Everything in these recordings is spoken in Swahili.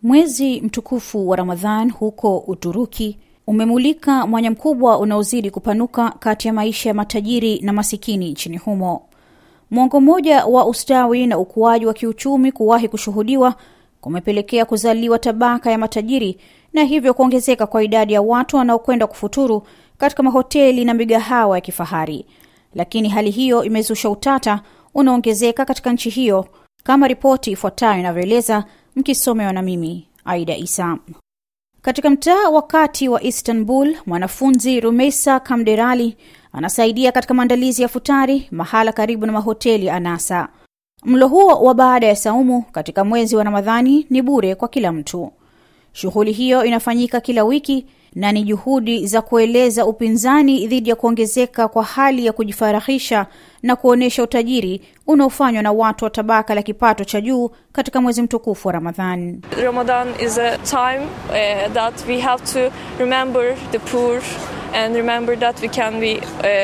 Mwezi mtukufu wa Ramadhan huko Uturuki umemulika mwanya mkubwa unaozidi kupanuka kati ya maisha ya matajiri na masikini nchini humo. Mwongo mmoja wa ustawi na ukuaji wa kiuchumi kuwahi kushuhudiwa kumepelekea kuzaliwa tabaka ya matajiri na hivyo kuongezeka kwa idadi ya watu wanaokwenda kufuturu katika mahoteli na migahawa ya kifahari. Lakini hali hiyo imezusha utata unaongezeka katika nchi hiyo, kama ripoti ifuatayo inavyoeleza, mkisomewa na mimi Aida Isa. Katika mtaa wa kati wa Istanbul, mwanafunzi Rumeysa Kamderali anasaidia katika maandalizi ya futari mahala karibu na mahoteli anasa. Mlo huo wa baada ya saumu katika mwezi wa Ramadhani ni bure kwa kila mtu. Shughuli hiyo inafanyika kila wiki na ni juhudi za kueleza upinzani dhidi ya kuongezeka kwa hali ya kujifarahisha na kuonesha utajiri unaofanywa na watu wa tabaka la kipato cha juu katika mwezi mtukufu wa Ramadhan. Ramadan is a time that we have to remember the poor and remember that we can be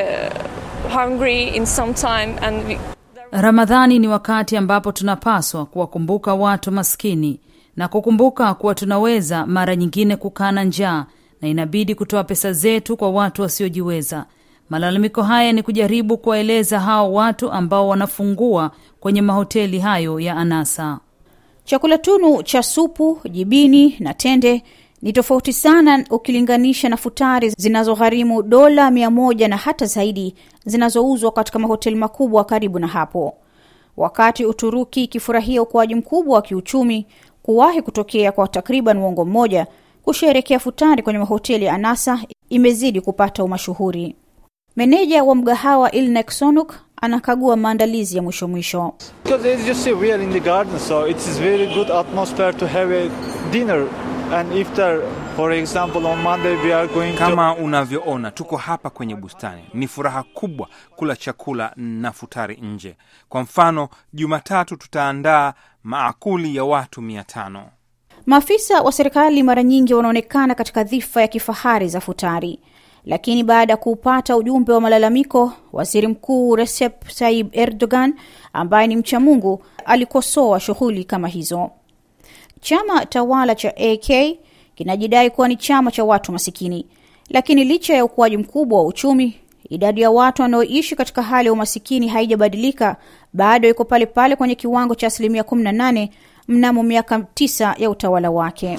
hungry in some time and Ramadhani ni wakati ambapo tunapaswa kuwakumbuka watu maskini na kukumbuka kuwa tunaweza mara nyingine kukana njaa na inabidi kutoa pesa zetu kwa watu wasiojiweza. Malalamiko haya ni kujaribu kuwaeleza hao watu ambao wanafungua kwenye mahoteli hayo ya anasa. Chakula tunu cha supu, jibini na tende ni tofauti sana ukilinganisha na futari zinazogharimu dola 100 na hata zaidi zinazouzwa katika mahoteli makubwa karibu na hapo. Wakati Uturuki ikifurahia ukuaji mkubwa wa kiuchumi kuwahi kutokea kwa takriban mwongo mmoja, kusherehekea futari kwenye mahoteli ya anasa imezidi kupata umashuhuri. Meneja wa mgahawa Ilnek Sonuk anakagua maandalizi ya mwisho. Because as you see, we are in the garden, so it is very good atmosphere to have a dinner and iftar. For example, on Monday we are going Kama unavyoona tuko hapa kwenye bustani. Ni furaha kubwa kula chakula na futari nje. Kwa mfano, Jumatatu tutaandaa maakuli ya watu 500. Maafisa wa serikali mara nyingi wanaonekana katika dhifa ya kifahari za futari. Lakini baada ya kupata ujumbe wa malalamiko, Waziri Mkuu Recep Tayyip Erdogan, ambaye ni mcha Mungu, alikosoa shughuli kama hizo. Chama tawala cha AK kinajidai kuwa ni chama cha watu masikini. Lakini licha ya ukuaji mkubwa wa uchumi, idadi ya watu wanaoishi katika hali ya umasikini haijabadilika, bado iko pale pale kwenye kiwango cha 18% mnamo miaka 9 ya utawala wake.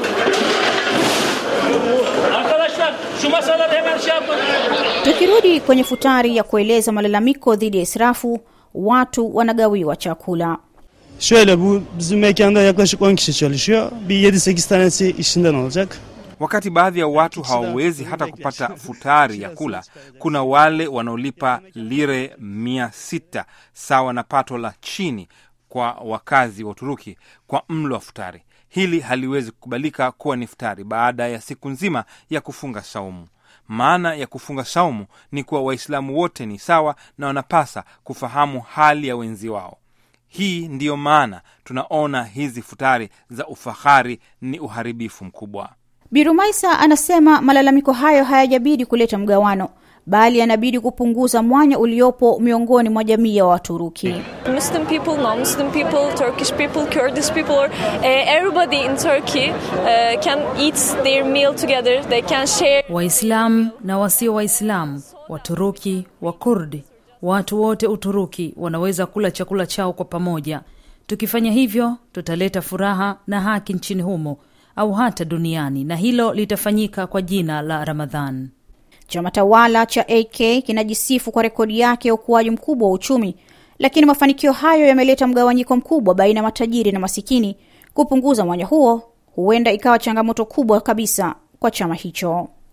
Tukirudi kwenye futari ya kueleza malalamiko dhidi ya israfu, watu wanagawiwa chakula. Şöyle bu bizim mekanda yaklaşık 10 kişi çalışıyor. Bir 7-8 tanesi işinden olacak. Wakati baadhi ya watu hawawezi hata kupata futari ya kula, kuna wale wanaolipa lire 600 sawa na pato la chini kwa wakazi wa Uturuki kwa mlo wa futari. Hili haliwezi kukubalika kuwa ni futari baada ya siku nzima ya kufunga saumu. Maana ya kufunga saumu ni kuwa Waislamu wote ni sawa na wanapasa kufahamu hali ya wenzi wao. Hii ndiyo maana tunaona hizi futari za ufahari ni uharibifu mkubwa. Birumaisa anasema malalamiko hayo hayajabidi kuleta mgawano, bali yanabidi kupunguza mwanya uliopo miongoni mwa jamii ya Waturuki. Muslim people, non-Muslim people, Turkish people, Kurdish people, everybody in Turkey can eat their meal together. They can share. Waislamu na wasio Waislamu, Waturuki, Wakurdi, watu wote Uturuki wanaweza kula chakula chao kwa pamoja. Tukifanya hivyo, tutaleta furaha na haki nchini humo au hata duniani, na hilo litafanyika kwa jina la Ramadhan. Chama tawala cha AK kinajisifu kwa rekodi yake ya ukuaji mkubwa wa uchumi, lakini mafanikio hayo yameleta mgawanyiko mkubwa baina ya matajiri na masikini. Kupunguza mwanya huo huenda ikawa changamoto kubwa kabisa kwa chama hicho.